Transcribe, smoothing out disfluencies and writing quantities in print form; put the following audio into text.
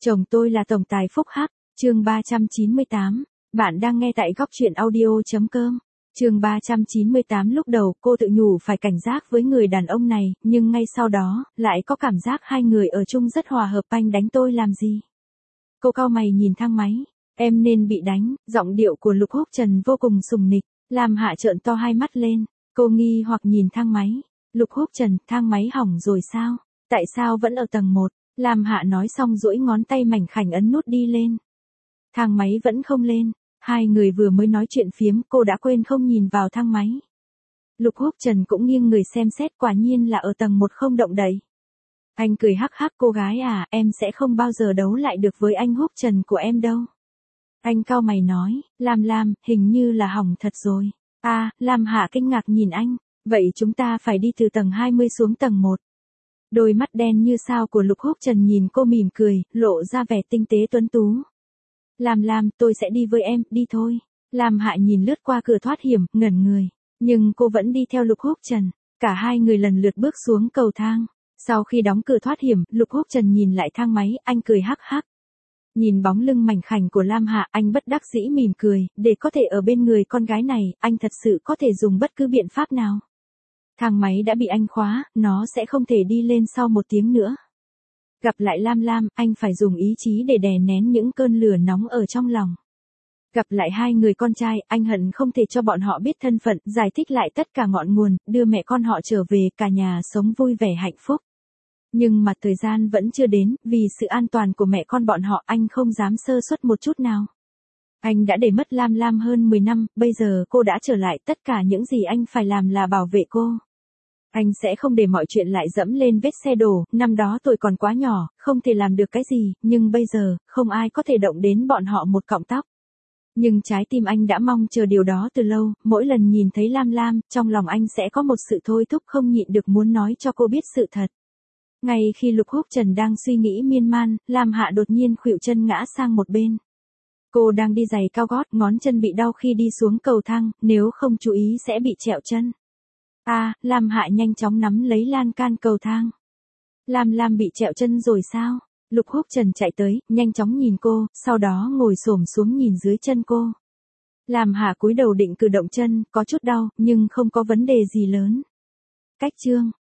Chồng tôi là tổng tài phúc hắc, chương 398. Bạn đang nghe tại góc truyện audio.com. Chương 398. Lúc đầu cô tự nhủ phải cảnh giác với người đàn ông này, nhưng ngay sau đó, lại có cảm giác hai người ở chung rất hòa hợp. Anh đánh tôi làm gì? Cô cau mày nhìn thang máy. Em nên bị đánh. Giọng điệu của Lục Húc Trần vô cùng sùng nịch, làm Hạ trợn to hai mắt lên. Cô nghi hoặc nhìn thang máy. Lục Húc Trần, thang máy hỏng rồi sao? Tại sao vẫn ở tầng 1? Lam Hạ nói xong duỗi ngón tay mảnh khảnh ấn nút đi lên. Thang máy vẫn không lên. Hai người vừa mới nói chuyện phiếm, cô đã quên không nhìn vào thang máy. Lục Húc Trần cũng nghiêng người xem xét, quả nhiên là ở tầng 1 không động đậy. Anh cười hắc hắc, cô gái à, em sẽ không bao giờ đấu lại được với anh Húc Trần của em đâu. Anh cau mày nói, Lam, hình như là hỏng thật rồi. Lam Hạ kinh ngạc nhìn anh, vậy chúng ta phải đi từ tầng 20 xuống tầng 1. Đôi mắt đen như sao của Lục Húc Trần nhìn cô mỉm cười, lộ ra vẻ tinh tế tuấn tú. Lam, tôi sẽ đi với em, đi thôi. Lam Hạ nhìn lướt qua cửa thoát hiểm, ngẩn người. Nhưng cô vẫn đi theo Lục Húc Trần. Cả hai người lần lượt bước xuống cầu thang. Sau khi đóng cửa thoát hiểm, Lục Húc Trần nhìn lại thang máy, anh cười hắc hắc. Nhìn bóng lưng mảnh khảnh của Lam Hạ, anh bất đắc dĩ mỉm cười, để có thể ở bên người con gái này, anh thật sự có thể dùng bất cứ biện pháp nào. Thang máy đã bị anh khóa, nó sẽ không thể đi lên sau 1 tiếng nữa. Gặp lại Lam, anh phải dùng ý chí để đè nén những cơn lửa nóng ở trong lòng. Gặp lại hai người con trai, anh hận không thể cho bọn họ biết thân phận, giải thích lại tất cả ngọn nguồn, đưa mẹ con họ trở về, cả nhà sống vui vẻ hạnh phúc. Nhưng mà thời gian vẫn chưa đến, vì sự an toàn của mẹ con bọn họ, anh không dám sơ suất một chút nào. Anh đã để mất Lam hơn 10 năm, bây giờ cô đã trở lại, tất cả những gì anh phải làm là bảo vệ cô. Anh sẽ không để mọi chuyện lại dẫm lên vết xe đổ, năm đó tôi còn quá nhỏ, không thể làm được cái gì, nhưng bây giờ, không ai có thể động đến bọn họ một cọng tóc. Nhưng trái tim anh đã mong chờ điều đó từ lâu, mỗi lần nhìn thấy Lam, trong lòng anh sẽ có một sự thôi thúc không nhịn được muốn nói cho cô biết sự thật. Ngay khi Lục Húc Trần đang suy nghĩ miên man, Lam Hạ đột nhiên khuỵu chân ngã sang một bên. Cô đang đi giày cao gót, ngón chân bị đau khi đi xuống cầu thang, nếu không chú ý sẽ bị trẹo chân. Lam Hạ nhanh chóng nắm lấy lan can cầu thang. Lam bị trẹo chân rồi sao? Lục Húc Trần chạy tới, nhanh chóng nhìn cô, sau đó ngồi xổm xuống nhìn dưới chân cô. Lam Hạ cúi đầu định cử động chân, có chút đau, nhưng không có vấn đề gì lớn. Cách chương